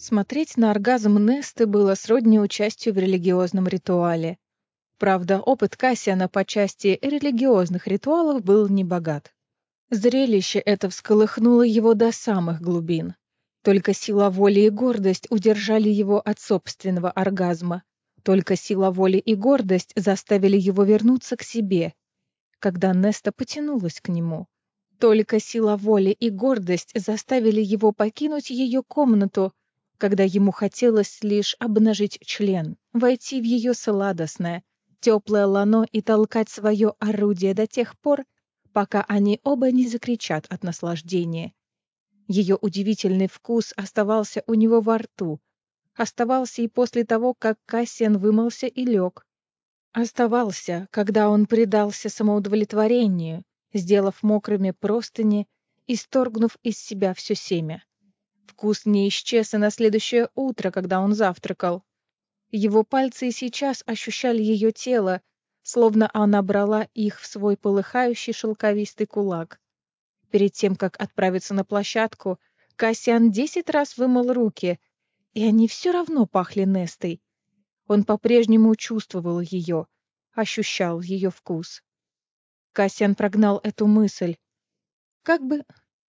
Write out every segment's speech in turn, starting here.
Смотреть на оргазм Несты было сродни участию в религиозном ритуале. Правда, опыт Кассиана по части религиозных ритуалов был небогат. Зрелище это всколыхнуло его до самых глубин. Только сила воли и гордость удержали его от собственного оргазма. Только сила воли и гордость заставили его вернуться к себе, когда Неста потянулась к нему. Только сила воли и гордость заставили его покинуть ее комнату, когда ему хотелось лишь обнажить член, войти в ее сладостное, теплое лоно и толкать свое орудие до тех пор, пока они оба не закричат от наслаждения. Ее удивительный вкус оставался у него во рту, оставался и после того, как Кассиан вымылся и лег. Оставался, когда он предался самоудовлетворению, сделав мокрыми простыни, исторгнув из себя все семя. Вкус не исчез и на следующее утро, когда он завтракал. Его пальцы и сейчас ощущали ее тело, словно она брала их в свой полыхающий шелковистый кулак. Перед тем, как отправиться на площадку, Кассиан 10 раз вымыл руки, и они все равно пахли Нестой. Он по-прежнему чувствовал ее, ощущал ее вкус. Кассиан прогнал эту мысль. Как бы,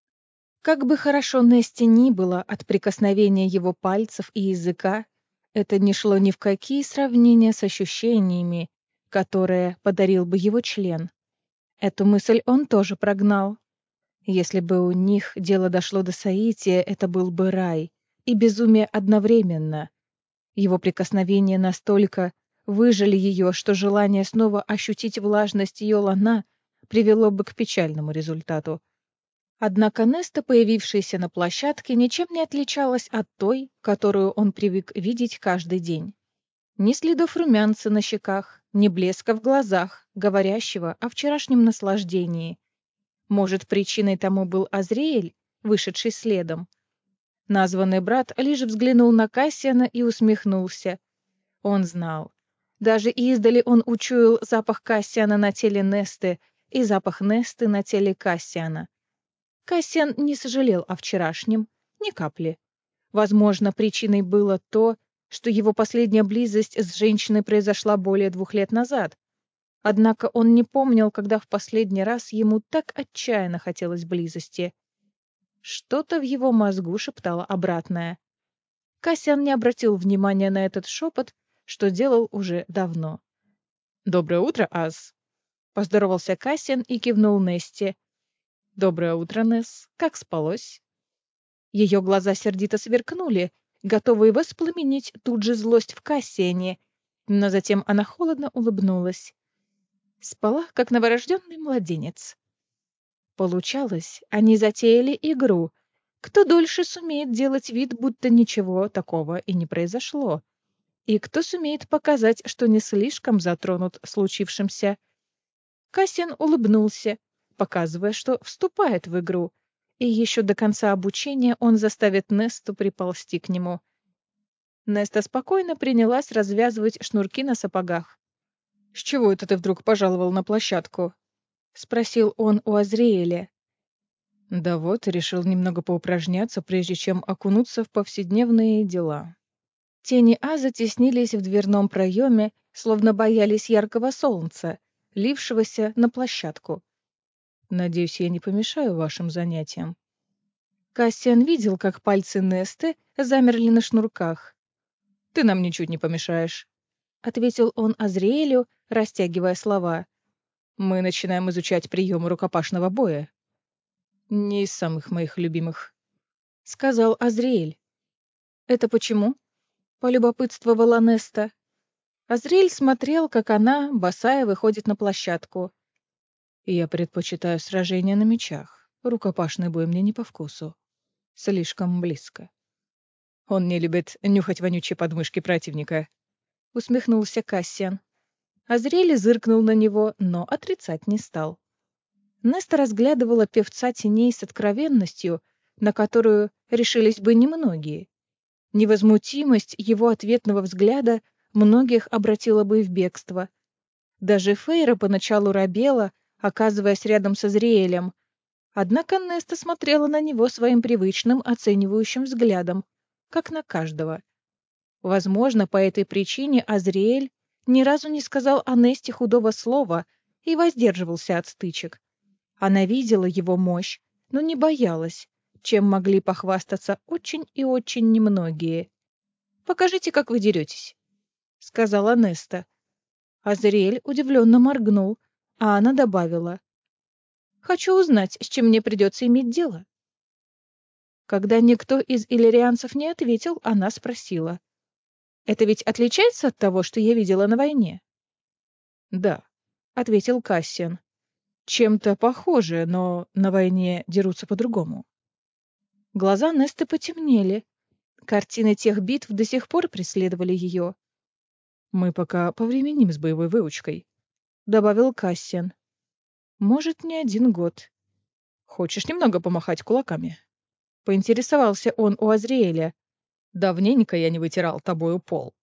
как бы хорошо Несте ни было от прикосновения его пальцев и языка, это не шло ни в какие сравнения с ощущениями, которые подарил бы его член. Эту мысль он тоже прогнал. Если бы у них дело дошло до соития, это был бы рай и безумие одновременно. Его прикосновения настолько выжали ее, что желание снова ощутить влажность ее лона привело бы к печальному результату. Однако Неста, появившаяся на площадке, ничем не отличалась от той, которую он привык видеть каждый день. Ни следов румянца на щеках, ни блеска в глазах, говорящего о вчерашнем наслаждении. Может, причиной тому был Азриэль, вышедший следом. Названный брат лишь взглянул на Кассиана и усмехнулся. Он знал. Даже издали он учуял запах Кассиана на теле Несты и запах Несты на теле Кассиана. Кассиан не сожалел о вчерашнем, ни капли. Возможно, причиной было то, что его последняя близость с женщиной произошла более 2 лет назад. Однако он не помнил, когда в последний раз ему так отчаянно хотелось близости. Что-то в его мозгу шептало обратное. Кассиан не обратил внимания на этот шепот, что делал уже давно. «Доброе утро, Аз!» — поздоровался Кассиан и кивнул Несте. «Доброе утро, Несс. Как спалось?» Ее глаза сердито сверкнули, готовые воспламенить тут же злость в Кассиане, но затем она холодно улыбнулась. Спала, как новорожденный младенец. Получалось, они затеяли игру. Кто дольше сумеет делать вид, будто ничего такого и не произошло, и кто сумеет показать, что не слишком затронут случившимся. Кассиан улыбнулся, показывая, что вступает в игру, и еще до конца обучения он заставит Несту приползти к нему. Неста спокойно принялась развязывать шнурки на сапогах. «С чего это ты вдруг пожаловал на площадку?» — спросил он у Азриэля. «Да вот, решил немного поупражняться, прежде чем окунуться в повседневные дела». Тени Аза теснились в дверном проеме, словно боялись яркого солнца, лившегося на площадку. «Надеюсь, я не помешаю вашим занятиям». Кассиан видел, как пальцы Несты замерли на шнурках. «Ты нам ничуть не помешаешь», — ответил он Азриэлю, растягивая слова. «Мы начинаем изучать приемы рукопашного боя». «Не из самых моих любимых», — сказал Азриэль. «Это почему?» — полюбопытствовала Неста. Азриэль смотрел, как она, босая, выходит на площадку. «Я предпочитаю сражения на мечах. Рукопашный бой мне не по вкусу. Слишком близко». «Он не любит нюхать вонючие подмышки противника», — усмехнулся Кассиан. Азриэль зыркнул на него, но отрицать не стал. Неста разглядывала певца теней с откровенностью, на которую решились бы немногие. Невозмутимость его ответного взгляда многих обратила бы в бегство. Даже Фейра поначалу робела, оказываясь рядом со Азриэлем. Однако Неста смотрела на него своим привычным оценивающим взглядом. как на каждого. Возможно, по этой причине Азриэль ни разу не сказал о Несте худого слова и воздерживался от стычек. Она видела его мощь, но не боялась, чем могли похвастаться очень и очень немногие. «Покажите, как вы деретесь», — сказала Неста. Азриэль удивленно моргнул, а она добавила: «Хочу узнать, с чем мне придется иметь дело». Когда никто из иллирианцев не ответил, она спросила: «Это ведь отличается от того, что я видела на войне?» «Да», — ответил Кассиан. «Чем-то похоже, но на войне дерутся по-другому». Глаза Несты потемнели. Картины тех битв до сих пор преследовали ее. «Мы пока повременим с боевой выучкой», — добавил Кассиан. «Может, не один год. Хочешь немного помахать кулаками?» Поинтересовался он у Азриэля. «Давненько я не вытирал тобою пол».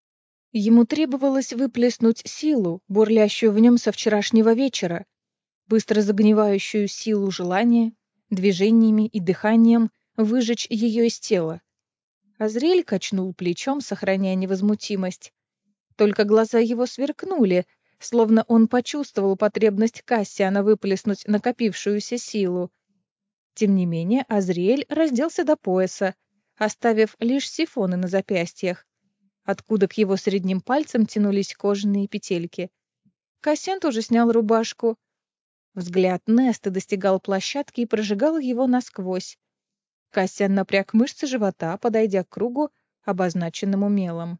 Ему требовалось выплеснуть силу, бурлящую в нем со вчерашнего вечера, быстро загнивающую силу желания, движениями и дыханием выжечь ее из тела. Азриэль качнул плечом, сохраняя невозмутимость. Только глаза его сверкнули, словно он почувствовал потребность Кассиана выплеснуть накопившуюся силу. Тем не менее, Азриэль разделся до пояса, оставив лишь сифоны на запястьях, откуда к его средним пальцам тянулись кожаные петельки. Кассиан тоже снял рубашку. Взгляд Несты достигал площадки и прожигал его насквозь. Кассиан напряг мышцы живота, подойдя к кругу, обозначенному мелом.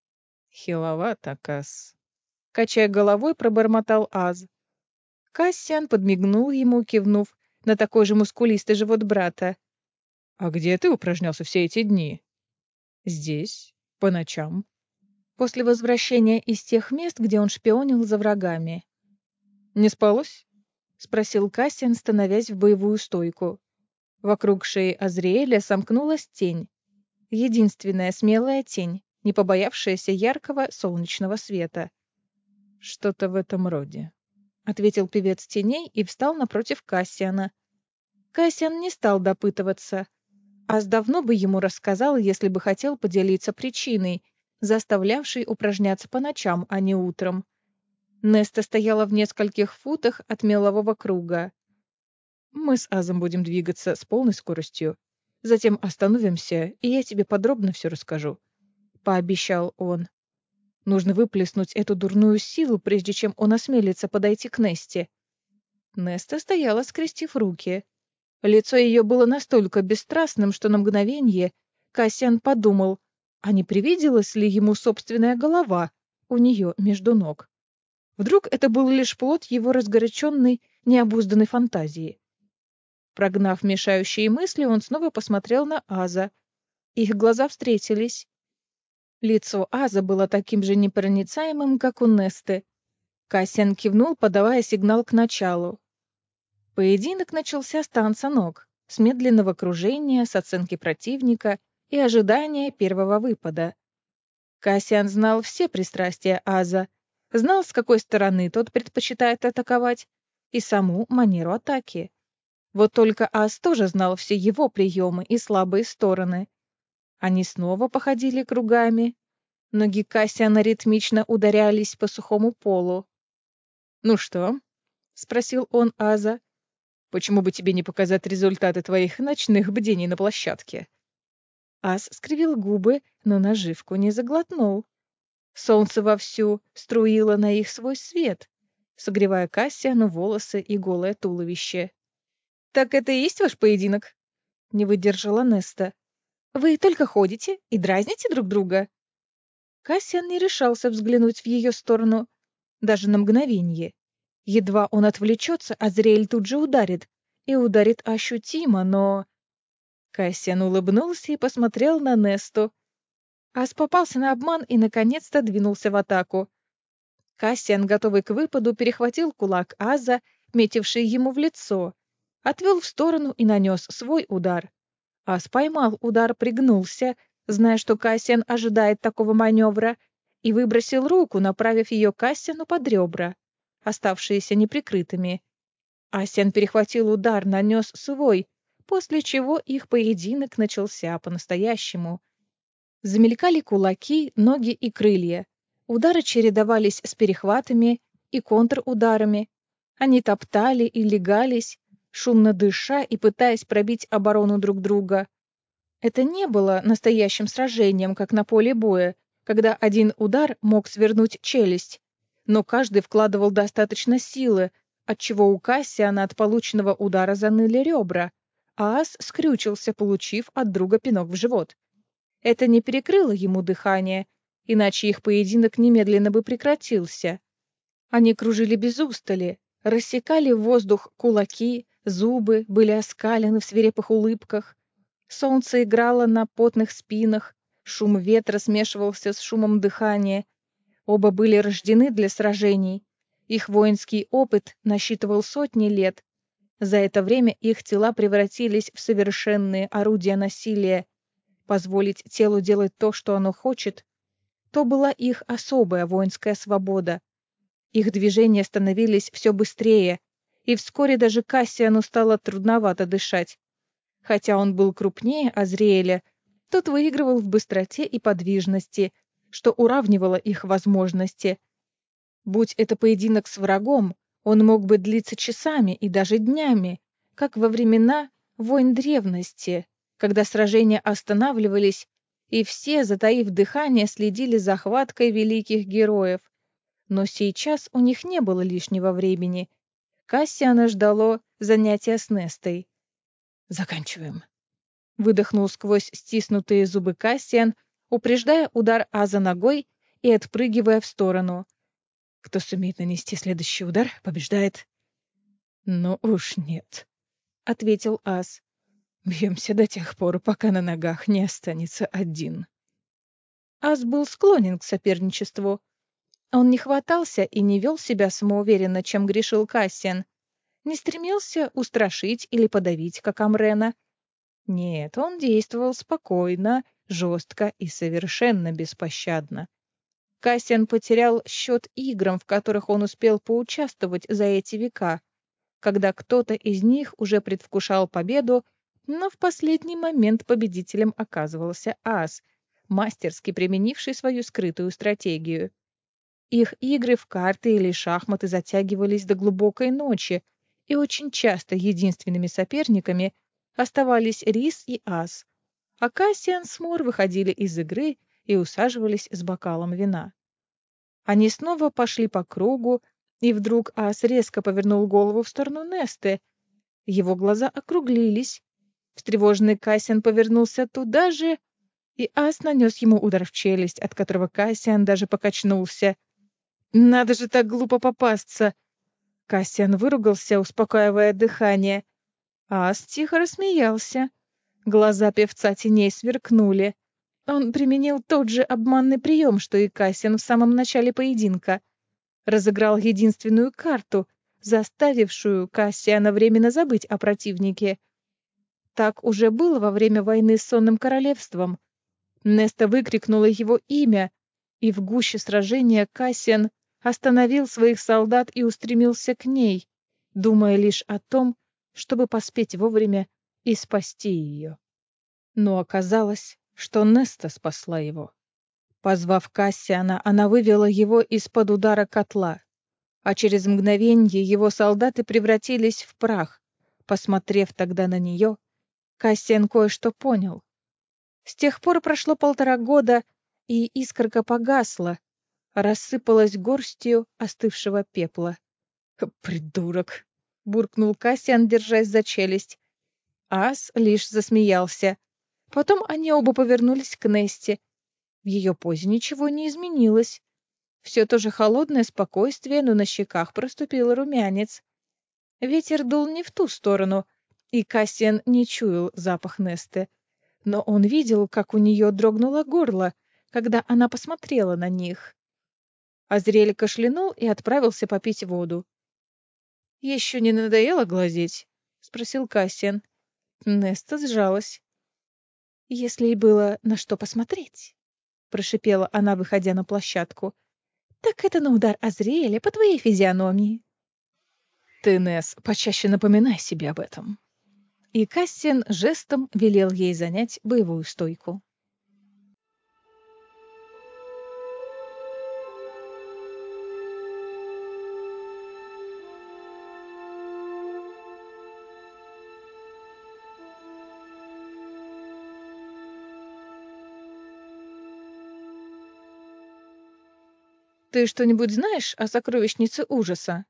«Хиловато, Касс», — качая головой, пробормотал Аз. Кассиан подмигнул ему, кивнув на такой же мускулистый живот брата. «А где ты упражнялся все эти дни?» «Здесь, по ночам». После возвращения из тех мест, где он шпионил за врагами. «Не спалось?» — спросил Кассиан, становясь в боевую стойку. Вокруг шеи Азриэля сомкнулась тень. Единственная смелая тень, не побоявшаяся яркого солнечного света. «Что-то в этом роде», — ответил певец теней и встал напротив Кассиана. Кассиан не стал допытываться. Аз давно бы ему рассказал, если бы хотел поделиться причиной, заставлявшей упражняться по ночам, а не утром. Неста стояла в нескольких футах от мелового круга. «Мы с Азом будем двигаться с полной скоростью. Затем остановимся, и я тебе подробно все расскажу», — пообещал он. «Нужно выплеснуть эту дурную силу, прежде чем он осмелится подойти к Несте». Неста стояла, скрестив руки. Лицо ее было настолько бесстрастным, что на мгновение Кассиан подумал, а не привиделась ли ему собственная голова у нее между ног. Вдруг это был лишь плод его разгоряченной, необузданной фантазии. Прогнав мешающие мысли, он снова посмотрел на Аза. Их глаза встретились. Лицо Аза было таким же непроницаемым, как у Несты. Кассиан кивнул, подавая сигнал к началу. Поединок начался с танца ног, с медленного кружения, с оценки противника и ожидания первого выпада. Кассиан знал все пристрастия Аза, знал, с какой стороны тот предпочитает атаковать, и саму манеру атаки. Вот только Аз тоже знал все его приемы и слабые стороны. Они снова походили кругами. Ноги Кассиана ритмично ударялись по сухому полу. «Ну что?» — спросил он Аза. «Почему бы тебе не показать результаты твоих ночных бдений на площадке?» Аз скривил губы, но наживку не заглотнул. Солнце вовсю струило на их свой свет, согревая Кассиану волосы и голое туловище. «Так это и есть ваш поединок?» — не выдержала Неста. «Вы только ходите и дразните друг друга?» Кассиан не решался взглянуть в ее сторону, даже на мгновенье. Едва он отвлечется, Азриэль тут же ударит, и ударит ощутимо, но... Кассиан улыбнулся и посмотрел на Несту. Ас попался на обман и, наконец-то, двинулся в атаку. Кассиан, готовый к выпаду, перехватил кулак Аза, метивший ему в лицо, отвел в сторону и нанес свой удар. Ас поймал удар, пригнулся, зная, что Кассиан ожидает такого маневра, и выбросил руку, направив ее Кассиану под ребра, оставшиеся неприкрытыми. Асян перехватил удар, нанес свой, после чего их поединок начался по-настоящему. Замелькали кулаки, ноги и крылья. Удары чередовались с перехватами и контрударами. Они топтали и легались, шумно дыша и пытаясь пробить оборону друг друга. Это не было настоящим сражением, как на поле боя, когда один удар мог свернуть челюсть, но каждый вкладывал достаточно силы, отчего у Кассиана от полученного удара заныли ребра, а ас скрючился, получив от друга пинок в живот. Это не перекрыло ему дыхание, иначе их поединок немедленно бы прекратился. Они кружили без устали, рассекали в воздух кулаки, зубы были оскалены в свирепых улыбках. Солнце играло на потных спинах, шум ветра смешивался с шумом дыхания. Оба были рождены для сражений. Их воинский опыт насчитывал сотни лет. За это время их тела превратились в совершенные орудия насилия. Позволить телу делать то, что оно хочет, то была их особая воинская свобода. Их движения становились все быстрее, и вскоре даже Кассиану стало трудновато дышать. Хотя он был крупнее Азриэля, тот выигрывал в быстроте и подвижности, что уравнивало их возможности. Будь это поединок с врагом, он мог бы длиться часами и даже днями, как во времена войн древности, когда сражения останавливались, и все, затаив дыхание, следили за хваткой великих героев. Но сейчас у них не было лишнего времени. Кассиана ждало занятие с Нестой. «Заканчиваем», — выдохнул сквозь стиснутые зубы Кассиан, упреждая удар Аза ногой и отпрыгивая в сторону. «Кто сумеет нанести следующий удар, побеждает». «Ну уж нет», — ответил Аз. «Бьемся до тех пор, пока на ногах не останется один». Аз был склонен к соперничеству. Он не хватался и не вел себя самоуверенно, чем грешил Кассиан. Не стремился устрашить или подавить, как Амрена. Нет, он действовал спокойно, жестко и совершенно беспощадно. Кассиан потерял счет играм, в которых он успел поучаствовать за эти века, когда кто-то из них уже предвкушал победу, но в последний момент победителем оказывался ас, мастерски применивший свою скрытую стратегию. Их игры в карты или шахматы затягивались до глубокой ночи, и очень часто единственными соперниками оставались рис и ас, а Кассиан с Мор выходили из игры и усаживались с бокалом вина. Они снова пошли по кругу, и вдруг ас резко повернул голову в сторону Несты. Его глаза округлились. Встревоженный Кассиан повернулся туда же, и ас нанес ему удар в челюсть, от которого Кассиан даже покачнулся. «Надо же так глупо попасться!» Кассиан выругался, успокаивая дыхание. Ас тихо рассмеялся. Глаза певца теней сверкнули. Он применил тот же обманный прием, что и Кассиан в самом начале поединка. Разыграл единственную карту, заставившую Кассиана временно забыть о противнике. Так уже было во время войны с Сонным Королевством. Неста выкрикнула его имя, и в гуще сражения Кассиан остановил своих солдат и устремился к ней, думая лишь о том, чтобы поспеть вовремя и спасти ее. Но оказалось, что Неста спасла его. Позвав Кассиана, она вывела его из-под удара котла, а через мгновенье его солдаты превратились в прах. Посмотрев тогда на нее, Кассиан кое-что понял. С тех пор прошло 1,5 года, и искорка погасла, рассыпалась горстью остывшего пепла. «Придурок!» — буркнул Кассиан, держась за челюсть. Ас лишь засмеялся. Потом они оба повернулись к Несте. В ее позе ничего не изменилось. Все то же холодное спокойствие, но на щеках проступил румянец. Ветер дул не в ту сторону, и Кассиан не чуял запах Несты. Но он видел, как у нее дрогнуло горло, когда она посмотрела на них. Азриэль кашлянул и отправился попить воду. «Еще не надоело глазеть?» — спросил Кассиан. Неста сжалась. «Если и было на что посмотреть», — прошипела она, выходя на площадку, «так это на удар Азриэля по твоей физиономии». «Ты, Несс, почаще напоминай себе об этом». И Кассиан жестом велел ей занять боевую стойку. Ты что-нибудь знаешь о сокровищнице ужаса?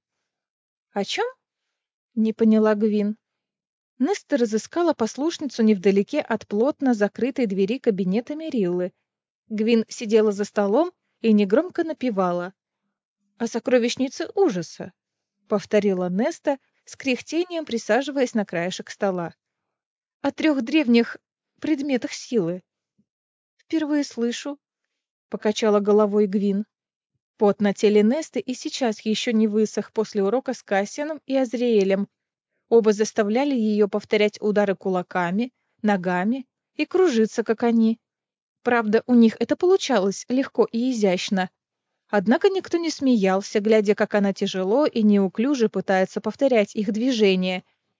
О чем? Не поняла Гвин. Неста разыскала послушницу невдалеке от плотно закрытой двери кабинета Мериллы. Гвин сидела за столом и негромко напевала. «О сокровищнице ужаса», — повторила Неста, с кряхтением присаживаясь на краешек стола. «О 3 древних предметах силы». «Впервые слышу», — покачала головой Гвин. Пот на теле Несты и сейчас еще не высох после урока с Кассианом и Азриэлем. Оба заставляли ее повторять удары кулаками, ногами и кружиться, как они. Правда, у них это получалось легко и изящно. Однако никто не смеялся, глядя, как она тяжело и неуклюже пытается повторять их движения.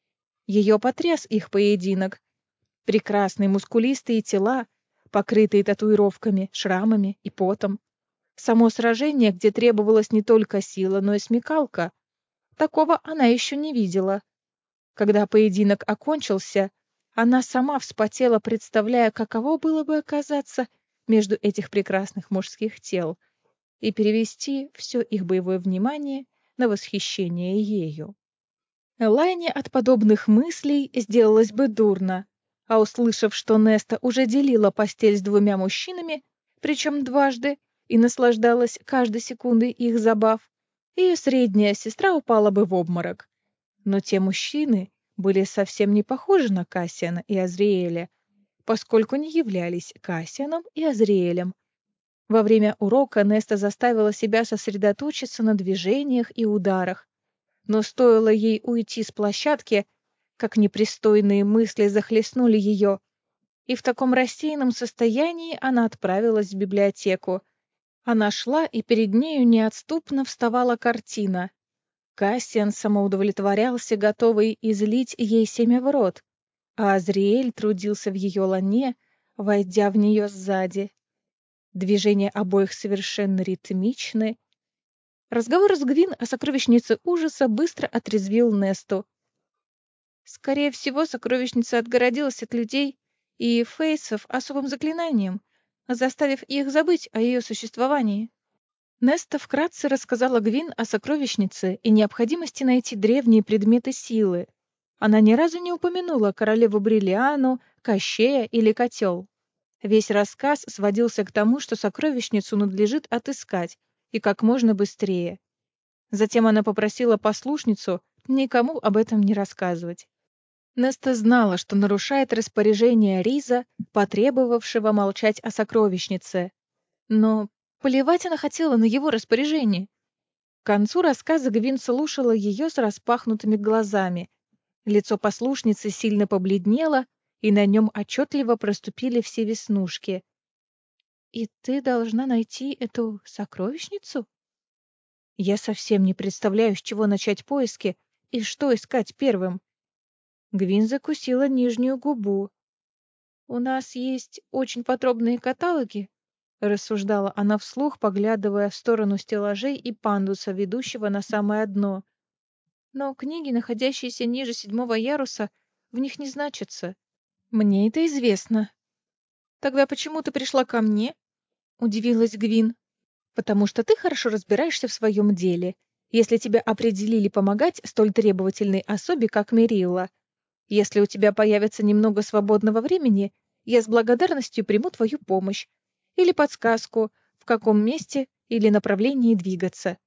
Ее потряс их поединок. Прекрасные мускулистые тела, покрытые татуировками, шрамами и потом. Само сражение, где требовалась не только сила, но и смекалка. Такого она еще не видела. Когда поединок окончился, она сама вспотела, представляя, каково было бы оказаться между этих прекрасных мужских тел и перевести все их боевое внимание на восхищение ею. Элайне от подобных мыслей сделалось бы дурно, а услышав, что Неста уже делила постель с 2 мужчинами, причем дважды, и наслаждалась каждой секундой их забав, ее средняя сестра упала бы в обморок. Но те мужчины были совсем не похожи на Кассиана и Азриэля, поскольку не являлись Кассианом и Азриэлем. Во время урока Неста заставила себя сосредоточиться на движениях и ударах, но стоило ей уйти с площадки, как непристойные мысли захлестнули ее, и в таком рассеянном состоянии она отправилась в библиотеку. Она шла, и перед нею неотступно вставала картина. Кассиан самоудовлетворялся, готовый излить ей семя в рот, а Азриэль трудился в ее лоне, войдя в нее сзади. Движения обоих совершенно ритмичны. Разговор с Гвин о сокровищнице ужаса быстро отрезвил Несту. Скорее всего, сокровищница отгородилась от людей и фейсов особым заклинанием, заставив их забыть о ее существовании. Неста вкратце рассказала Гвин о сокровищнице и необходимости найти древние предметы силы. Она ни разу не упомянула королеву Бриллиану, Кощея или котел. Весь рассказ сводился к тому, что сокровищницу надлежит отыскать, и как можно быстрее. Затем она попросила послушницу никому об этом не рассказывать. Неста знала, что нарушает распоряжение Риза, потребовавшего молчать о сокровищнице. Но плевать она хотела на его распоряжение. К концу рассказа Гвин слушала ее с распахнутыми глазами. Лицо послушницы сильно побледнело, и на нем отчетливо проступили все веснушки. «И ты должна найти эту сокровищницу?» «Я совсем не представляю, с чего начать поиски и что искать первым». Гвин закусила нижнюю губу. «У нас есть очень подробные каталоги», — рассуждала она вслух, поглядывая в сторону стеллажей и пандуса, ведущего на самое дно. «Но книги, находящиеся ниже 7-го яруса, в них не значатся. Мне это известно». «Тогда почему ты пришла ко мне?» — удивилась Гвин. «Потому что ты хорошо разбираешься в своем деле, если тебя определили помогать столь требовательной особе, как Мерилла. Если у тебя появится немного свободного времени, я с благодарностью приму твою помощь или подсказку, в каком месте или направлении двигаться.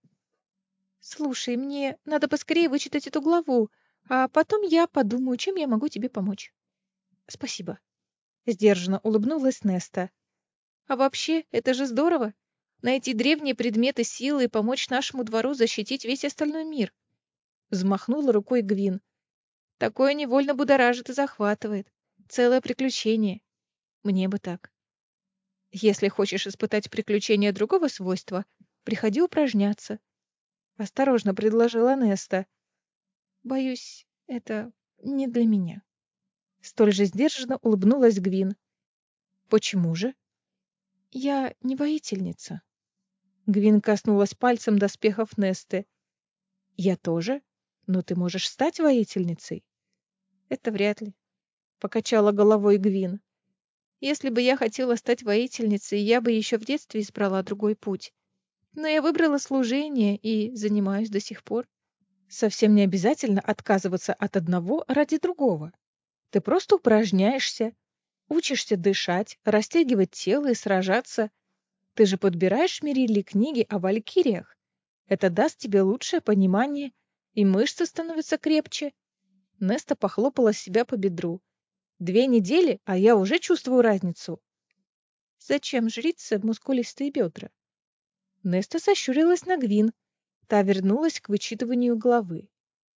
Слушай, мне надо поскорее вычитать эту главу, а потом я подумаю, чем я могу тебе помочь. Спасибо. Сдержанно улыбнулась Неста. А вообще, это же здорово. Найти древние предметы силы и помочь нашему двору защитить весь остальной мир. Взмахнула рукой Гвин. Такое невольно будоражит и захватывает. Целое приключение. Мне бы так. Если хочешь испытать приключения другого свойства, приходи упражняться. Осторожно предложила Неста. Боюсь, это не для меня. Столь же сдержанно улыбнулась Гвин. Почему же? Я не воительница. Гвин коснулась пальцем доспехов Несты. Я тоже, но ты можешь стать воительницей. Это вряд ли. Покачала головой Гвин. Если бы я хотела стать воительницей, я бы еще в детстве избрала другой путь. Но я выбрала служение и занимаюсь до сих пор. Совсем не обязательно отказываться от одного ради другого. Ты просто упражняешься, учишься дышать, растягивать тело и сражаться. Ты же подбираешь Мерилли книги о валькириях. Это даст тебе лучшее понимание, и мышцы становятся крепче. Неста похлопала себя по бедру. 2 недели, а я уже чувствую разницу. Зачем жрице мускулистые бедра? Неста сощурилась на Гвин. Та вернулась к вычитыванию главы.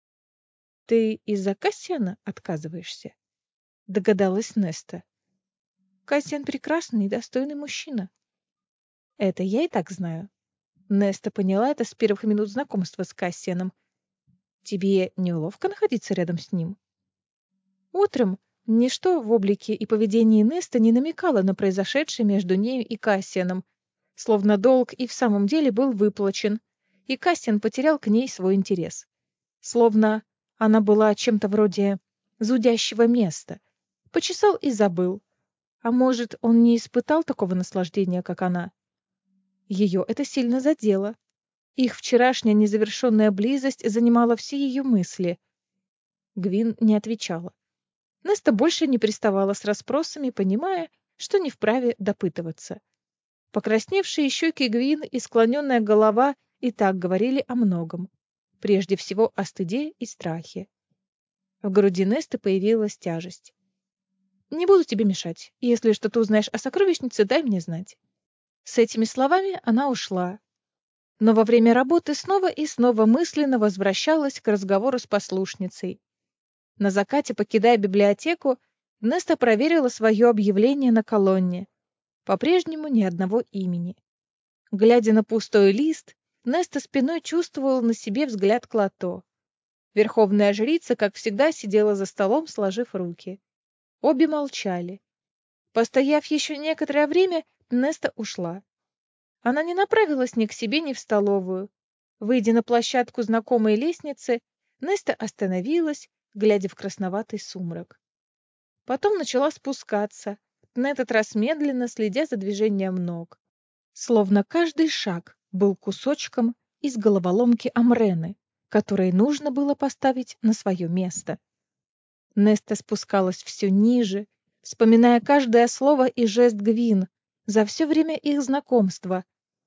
Ты из-за Кассиана отказываешься? Догадалась Неста. Кассиан прекрасный и достойный мужчина. Это я и так знаю. Неста поняла это с первых минут знакомства с Кассианом. Тебе неловко находиться рядом с ним? Утром ничто в облике и поведении Неста не намекало на произошедшее между нею и Кассианом, словно долг и в самом деле был выплачен, и Кассиан потерял к ней свой интерес. Словно она была чем-то вроде зудящего места. Почесал и забыл. А может, он не испытал такого наслаждения, как она? Ее это сильно задело. Их вчерашняя незавершенная близость занимала все ее мысли. Гвин не отвечала. Неста больше не приставала с расспросами, понимая, что не вправе допытываться. Покрасневшие щеки Гвин и склоненная голова и так говорили о многом. Прежде всего о стыде и страхе. В груди Несты появилась тяжесть. «Не буду тебе мешать. Если что-то узнаешь о сокровищнице, дай мне знать». С этими словами она ушла. Но во время работы снова и снова мысленно возвращалась к разговору с послушницей. На закате, покидая библиотеку, Неста проверила свое объявление на колонне. По-прежнему ни одного имени. Глядя на пустой лист, Неста спиной чувствовала на себе взгляд Клато. Верховная жрица, как всегда, сидела за столом, сложив руки. Обе молчали. Постояв еще некоторое время, Неста ушла. Она не направилась ни к себе, ни в столовую. Выйдя на площадку знакомой лестницы, Неста остановилась, глядя в красноватый сумрак. Потом начала спускаться, на этот раз медленно, следя за движением ног. Словно каждый шаг был кусочком из головоломки Амрены, который нужно было поставить на свое место. Неста спускалась все ниже, вспоминая каждое слово и жест Гвин за все время их знакомства.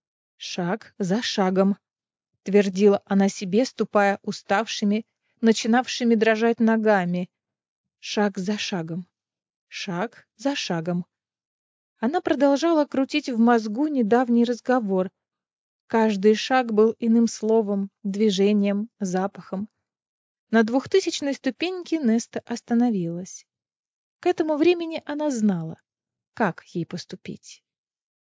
«Шаг за шагом», — твердила она себе, ступая уставшими, начинавшими дрожать ногами. «Шаг за шагом, шаг за шагом». Она продолжала крутить в мозгу недавний разговор. Каждый шаг был иным словом, движением, запахом. На 2000-й ступеньке Неста остановилась. К этому времени она знала, как ей поступить.